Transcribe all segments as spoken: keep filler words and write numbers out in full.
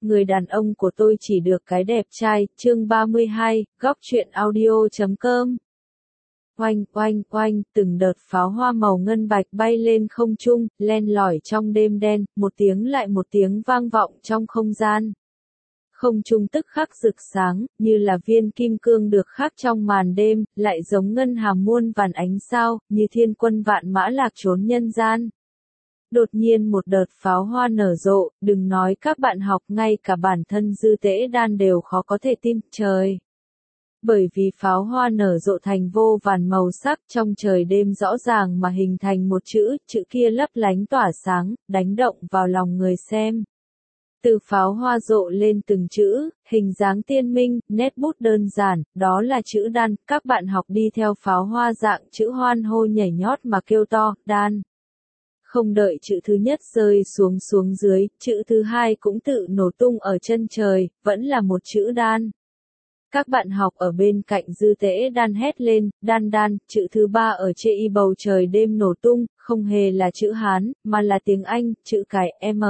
người đàn ông của tôi chỉ được cái đẹp trai, chương ba mươi hai, góc truyện audio chấm com. Oanh, oanh, oanh, từng đợt pháo hoa màu ngân bạch bay lên không trung, len lỏi trong đêm đen, một tiếng lại một tiếng vang vọng trong không gian. Không trung tức khắc rực sáng, như là viên kim cương được khắc trong màn đêm, lại giống ngân hà muôn vàn ánh sao, như thiên quân vạn mã lạc trốn nhân gian. Đột nhiên một đợt pháo hoa nở rộ, đừng nói các bạn học, ngay cả bản thân Dư Tễ Đan đều khó có thể tin, trời. Bởi vì pháo hoa nở rộ thành vô vàn màu sắc trong trời đêm rõ ràng mà hình thành một chữ, chữ kia lấp lánh tỏa sáng, đánh động vào lòng người xem. Từ pháo hoa rộ lên từng chữ, hình dáng tiên minh, nét bút đơn giản, đó là chữ đan, các bạn học đi theo pháo hoa dạng chữ hoan hô nhảy nhót mà kêu to, đan. Không đợi chữ thứ nhất rơi xuống xuống dưới, chữ thứ hai cũng tự nổ tung ở chân trời, vẫn là một chữ đan. Các bạn học ở bên cạnh Dư Tễ Đan hét lên, đan đan, chữ thứ ba ở trên bầu trời đêm nổ tung, không hề là chữ Hán, mà là tiếng Anh, chữ cái M.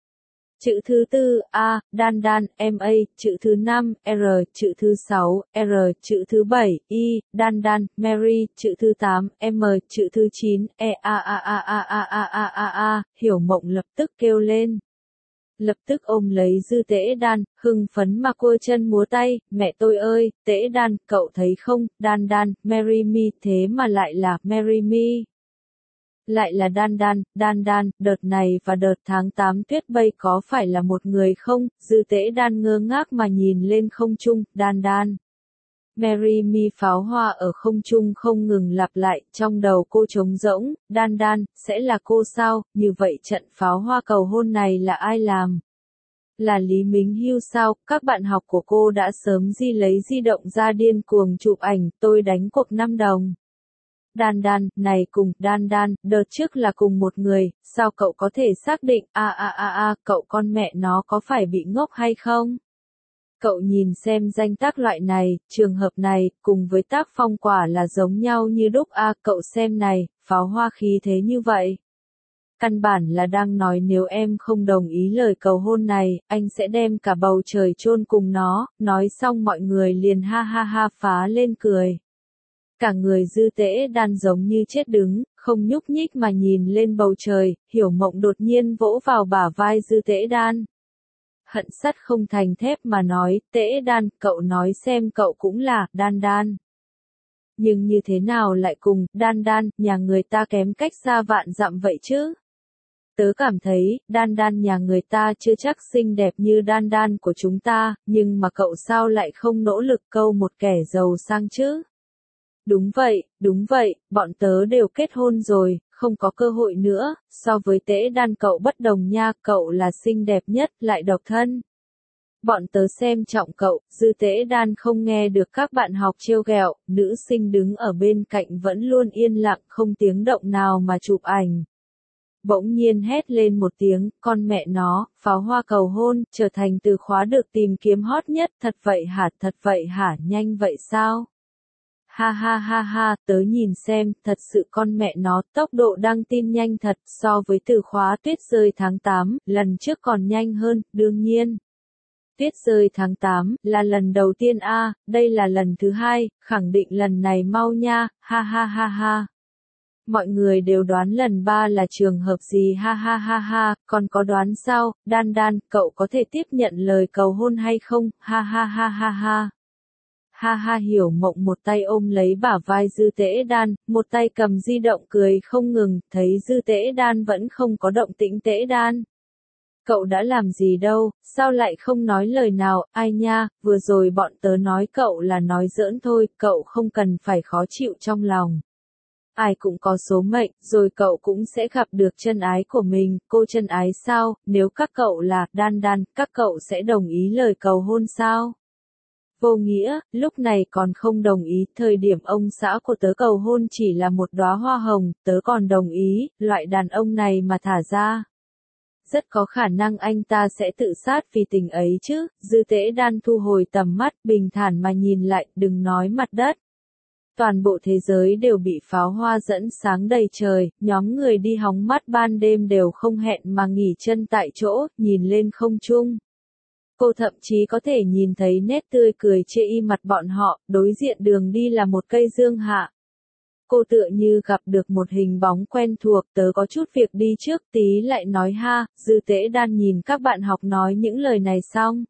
Chữ thứ tư, A, đan đan, M A, chữ thứ năm, R, chữ thứ sáu, R, chữ thứ bảy, I, đan đan, Mary, chữ thứ tám, M, chữ thứ chín, E, A, A, A, A, A, A, A, A, A, Hiểu Mộng lập tức kêu lên. Lập tức ôm lấy Dư Tễ Đan, hưng phấn mà cua chân múa tay, mẹ tôi ơi, Tễ Đan, cậu thấy không, đan đan, marry me, thế mà lại là marry me. Lại là đan đan, đan đan, đợt này và đợt tháng tám tuyết bay có phải là một người không, Dư Tễ Đan ngơ ngác mà nhìn lên không trung, đan đan. Marry me pháo hoa ở không trung không ngừng lặp lại, trong đầu cô trống rỗng, đan đan, sẽ là cô sao, như vậy trận pháo hoa cầu hôn này là ai làm? Là Lý Mính Hưu sao, các bạn học của cô đã sớm di lấy di động ra điên cuồng chụp ảnh, tôi đánh cuộc năm đồng. Đan đan, này cùng, đan đan, đợt trước là cùng một người, sao cậu có thể xác định, a a a a, cậu con mẹ nó có phải bị ngốc hay không? Cậu nhìn xem danh tác loại này, trường hợp này, cùng với tác phong quả là giống nhau như đúc a, à, cậu xem này, pháo hoa khí thế như vậy. Căn bản là đang nói nếu em không đồng ý lời cầu hôn này, anh sẽ đem cả bầu trời chôn cùng nó, nói xong mọi người liền ha ha ha phá lên cười. Cả người Dư Tễ Đan giống như chết đứng, không nhúc nhích mà nhìn lên bầu trời, Hiểu Mộng đột nhiên vỗ vào bả vai Dư Tễ Đan. Hận sắt không thành thép mà nói, Tễ Đan, cậu nói xem cậu cũng là, đan đan. Nhưng như thế nào lại cùng, đan đan, nhà người ta kém cách xa vạn dặm vậy chứ? Tớ cảm thấy, đan đan nhà người ta chưa chắc xinh đẹp như đan đan của chúng ta, nhưng mà cậu sao lại không nỗ lực câu một kẻ giàu sang chứ? Đúng vậy, đúng vậy, bọn tớ đều kết hôn rồi, không có cơ hội nữa, so với Tễ Đan cậu bất đồng nha, cậu là xinh đẹp nhất, lại độc thân. Bọn tớ xem trọng cậu, Dư Tễ Đan không nghe được các bạn học trêu ghẹo, nữ sinh đứng ở bên cạnh vẫn luôn yên lặng không tiếng động nào mà chụp ảnh. Bỗng nhiên hét lên một tiếng, con mẹ nó, pháo hoa cầu hôn, trở thành từ khóa được tìm kiếm hot nhất, thật vậy hả, thật vậy hả, nhanh vậy sao? Ha ha ha ha, tớ nhìn xem, thật sự con mẹ nó, tốc độ đăng tin nhanh thật, so với từ khóa tuyết rơi tháng tám, lần trước còn nhanh hơn, đương nhiên. Tuyết rơi tháng tám, là lần đầu tiên a, à, đây là lần thứ hai, khẳng định lần này mau nha, ha ha ha ha. Mọi người đều đoán lần ba là trường hợp gì ha ha ha ha, còn có đoán sao, đan đan, cậu có thể tiếp nhận lời cầu hôn hay không, ha ha ha ha ha. Ha ha Hiểu Mộng một tay ôm lấy bả vai Dư Tễ Đan, một tay cầm di động cười không ngừng, thấy Dư Tễ Đan vẫn không có động tĩnh. Tễ Đan. Cậu đã làm gì đâu, sao lại không nói lời nào, ai nha, vừa rồi bọn tớ nói cậu là nói giỡn thôi, cậu không cần phải khó chịu trong lòng. Ai cũng có số mệnh, rồi cậu cũng sẽ gặp được chân ái của mình, cô chân ái sao, nếu các cậu là, đan đan, các cậu sẽ đồng ý lời cầu hôn sao? Vô nghĩa, lúc này còn không đồng ý, thời điểm ông xã của tớ cầu hôn chỉ là một đóa hoa hồng, tớ còn đồng ý, loại đàn ông này mà thả ra. Rất có khả năng anh ta sẽ tự sát vì tình ấy chứ, Dư Tễ Đan thu hồi tầm mắt, bình thản mà nhìn lại, đừng nói mặt đất. Toàn bộ thế giới đều bị pháo hoa dẫn sáng đầy trời, nhóm người đi hóng mát ban đêm đều không hẹn mà nghỉ chân tại chỗ, nhìn lên không trung. Cô thậm chí có thể nhìn thấy nét tươi cười chê y mặt bọn họ, đối diện đường đi là một cây dương hạ. Cô tựa như gặp được một hình bóng quen thuộc, tớ có chút việc đi trước tí lại nói ha, Dư Tế Đan nhìn các bạn học nói những lời này xong.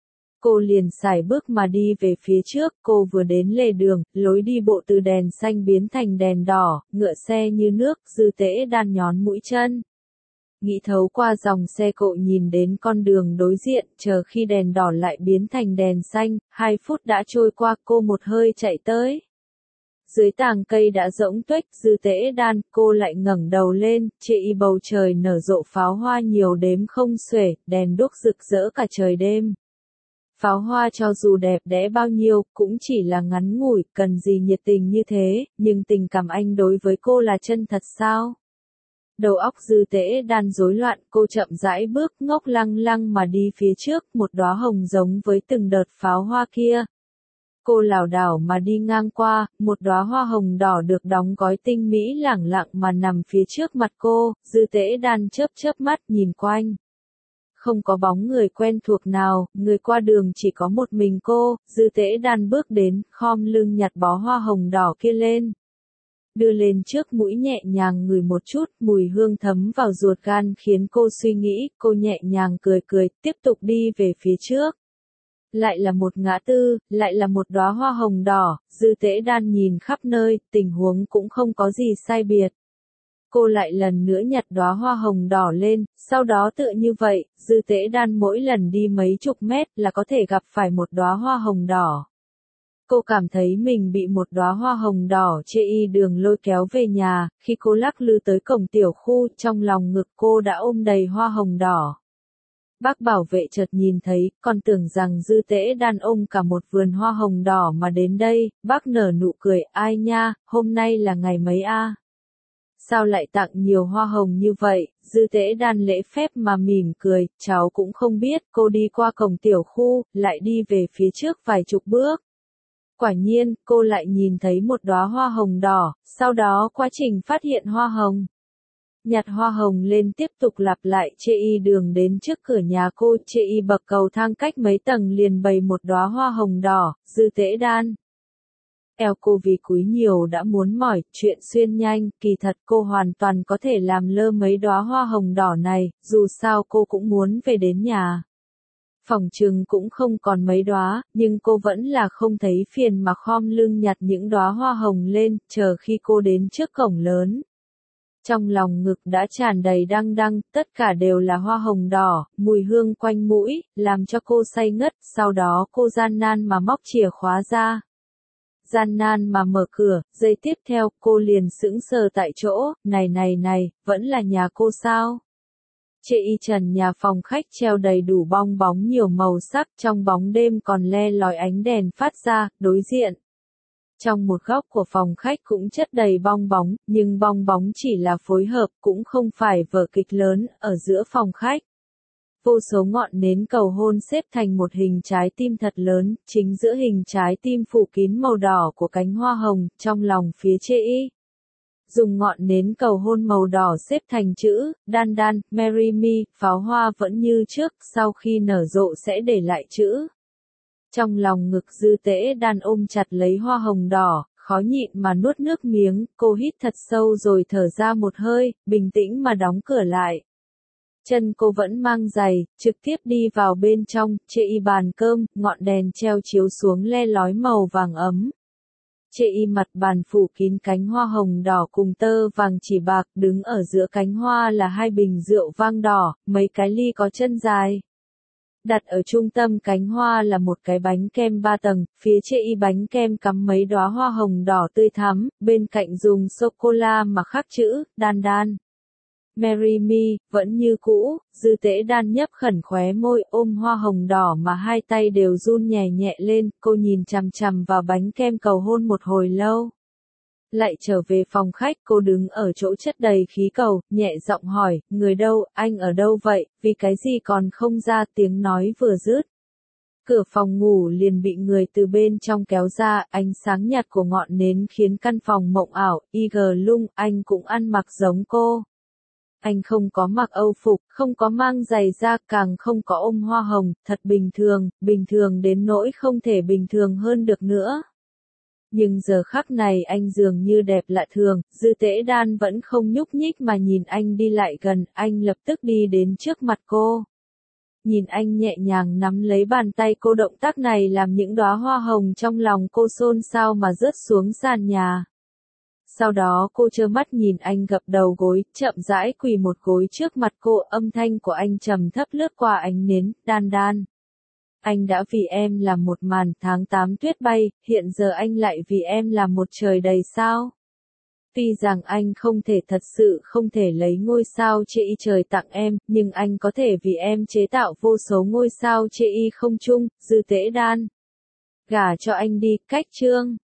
Cô liền sải bước mà đi về phía trước, cô vừa đến lề đường, lối đi bộ từ đèn xanh biến thành đèn đỏ, ngựa xe như nước, Dư Tế Đan nhón mũi chân. Nghĩ thấu qua dòng xe cộ nhìn đến con đường đối diện, chờ khi đèn đỏ lại biến thành đèn xanh, hai phút đã trôi qua cô một hơi chạy tới. Dưới tàng cây đã rỗng tuếch, Dư Tế Đan, cô lại ngẩng đầu lên, chê y bầu trời nở rộ pháo hoa nhiều đếm không xuể, đèn đuốc rực rỡ cả trời đêm. Pháo hoa cho dù đẹp đẽ bao nhiêu, cũng chỉ là ngắn ngủi, cần gì nhiệt tình như thế, nhưng tình cảm anh đối với cô là chân thật sao? Đầu óc Dư Tế Đan rối loạn, cô chậm rãi bước ngốc lăng lăng mà đi phía trước, một đóa hồng giống với từng đợt pháo hoa kia. Cô lảo đảo mà đi ngang qua, một đóa hoa hồng đỏ được đóng gói tinh mỹ lẳng lặng mà nằm phía trước mặt cô, Dư Tế Đan chớp chớp mắt nhìn quanh. Không có bóng người quen thuộc nào, người qua đường chỉ có một mình cô, Dư Tế Đan bước đến, khom lưng nhặt bó hoa hồng đỏ kia lên. Đưa lên trước mũi nhẹ nhàng ngửi một chút, mùi hương thấm vào ruột gan khiến cô suy nghĩ, cô nhẹ nhàng cười cười, tiếp tục đi về phía trước. Lại là một ngã tư, lại là một đóa hoa hồng đỏ, Dư Tế Đan nhìn khắp nơi, tình huống cũng không có gì sai biệt. Cô lại lần nữa nhặt đóa hoa hồng đỏ lên, sau đó tựa như vậy, Dư Tế Đan mỗi lần đi mấy chục mét là có thể gặp phải một đóa hoa hồng đỏ. Cô cảm thấy mình bị một đóa hoa hồng đỏ chê y đường lôi kéo về nhà, khi cô lắc lư tới cổng tiểu khu, trong lòng ngực cô đã ôm đầy hoa hồng đỏ. Bác bảo vệ chợt nhìn thấy, còn tưởng rằng Dư Tế Đan ôm cả một vườn hoa hồng đỏ mà đến đây, bác nở nụ cười, ai nha, hôm nay là ngày mấy a? Sao lại tặng nhiều hoa hồng như vậy? Dư Tế Đan lễ phép mà mỉm cười, cháu cũng không biết, cô đi qua cổng tiểu khu, lại đi về phía trước vài chục bước. Quả nhiên, cô lại nhìn thấy một đóa hoa hồng đỏ, sau đó quá trình phát hiện hoa hồng. Nhặt hoa hồng lên tiếp tục lặp lại chê y đường đến trước cửa nhà cô, chê y bậc cầu thang cách mấy tầng liền bày một đóa hoa hồng đỏ, Dư Tế Đan. Eo cô vì cúi nhiều đã muốn mỏi, chuyện xuyên nhanh, kỳ thật cô hoàn toàn có thể làm lơ mấy đóa hoa hồng đỏ này, dù sao cô cũng muốn về đến nhà. Phòng trừng cũng không còn mấy đóa, nhưng cô vẫn là không thấy phiền mà khom lưng nhặt những đóa hoa hồng lên, chờ khi cô đến trước cổng lớn. Trong lòng ngực đã tràn đầy đăng đăng, tất cả đều là hoa hồng đỏ, mùi hương quanh mũi, làm cho cô say ngất, sau đó cô gian nan mà móc chìa khóa ra. Gian nan mà mở cửa, giây tiếp theo, cô liền sững sờ tại chỗ, này này này, vẫn là nhà cô sao? Chê y trần nhà phòng khách treo đầy đủ bong bóng nhiều màu sắc, trong bóng đêm còn le lói ánh đèn phát ra, đối diện. Trong một góc của phòng khách cũng chất đầy bong bóng, nhưng bong bóng chỉ là phối hợp, cũng không phải vở kịch lớn, ở giữa phòng khách. Vô số ngọn nến cầu hôn xếp thành một hình trái tim thật lớn, chính giữa hình trái tim phủ kín màu đỏ của cánh hoa hồng, trong lòng phía chê y. Dùng ngọn nến cầu hôn màu đỏ xếp thành chữ, đan đan, marry me, pháo hoa vẫn như trước, sau khi nở rộ sẽ để lại chữ. Trong lòng ngực Dư Tế Đan ôm chặt lấy hoa hồng đỏ, khó nhịn mà nuốt nước miếng, cô hít thật sâu rồi thở ra một hơi, bình tĩnh mà đóng cửa lại. Chân cô vẫn mang giày, trực tiếp đi vào bên trong, chê y bàn cơm, ngọn đèn treo chiếu xuống le lói màu vàng ấm. Chê y mặt bàn phủ kín cánh hoa hồng đỏ cùng tơ vàng chỉ bạc, đứng ở giữa cánh hoa là hai bình rượu vang đỏ, mấy cái ly có chân dài. Đặt ở trung tâm cánh hoa là một cái bánh kem ba tầng, phía chê y bánh kem cắm mấy đóa hoa hồng đỏ tươi thắm, bên cạnh dùng sô-cô-la mà khắc chữ, đan đan. Marry me, vẫn như cũ, Dư Tế Đan nhấp khẩn khóe môi, ôm hoa hồng đỏ mà hai tay đều run nhẹ nhẹ lên, cô nhìn chằm chằm vào bánh kem cầu hôn một hồi lâu. Lại trở về phòng khách, cô đứng ở chỗ chất đầy khí cầu, nhẹ giọng hỏi, người đâu, anh ở đâu vậy, vì cái gì còn không ra, tiếng nói vừa dứt. Cửa phòng ngủ liền bị người từ bên trong kéo ra, ánh sáng nhạt của ngọn nến khiến căn phòng mộng ảo, y gờ lung, anh cũng ăn mặc giống cô. Anh không có mặc âu phục, không có mang giày da, càng không có ôm hoa hồng, thật bình thường, bình thường đến nỗi không thể bình thường hơn được nữa. Nhưng giờ khắc này anh dường như đẹp lạ thường, Dư Tễ Đan vẫn không nhúc nhích mà nhìn anh đi lại gần, anh lập tức đi đến trước mặt cô. Nhìn anh nhẹ nhàng nắm lấy bàn tay cô, động tác này làm những đóa hoa hồng trong lòng cô xôn xao mà rớt xuống sàn nhà. Sau đó cô trơ mắt nhìn anh gập đầu gối, chậm rãi quỳ một gối trước mặt cô, âm thanh của anh trầm thấp lướt qua ánh nến, Đan Đan. Anh đã vì em làm một màn tháng tám tuyết bay, hiện giờ anh lại vì em làm một trời đầy sao. Tuy rằng anh không thể thật sự không thể lấy ngôi sao chê y trời tặng em, nhưng anh có thể vì em chế tạo vô số ngôi sao chê y không chung, Dư Tễ Đan. Gả cho anh đi, cách chương.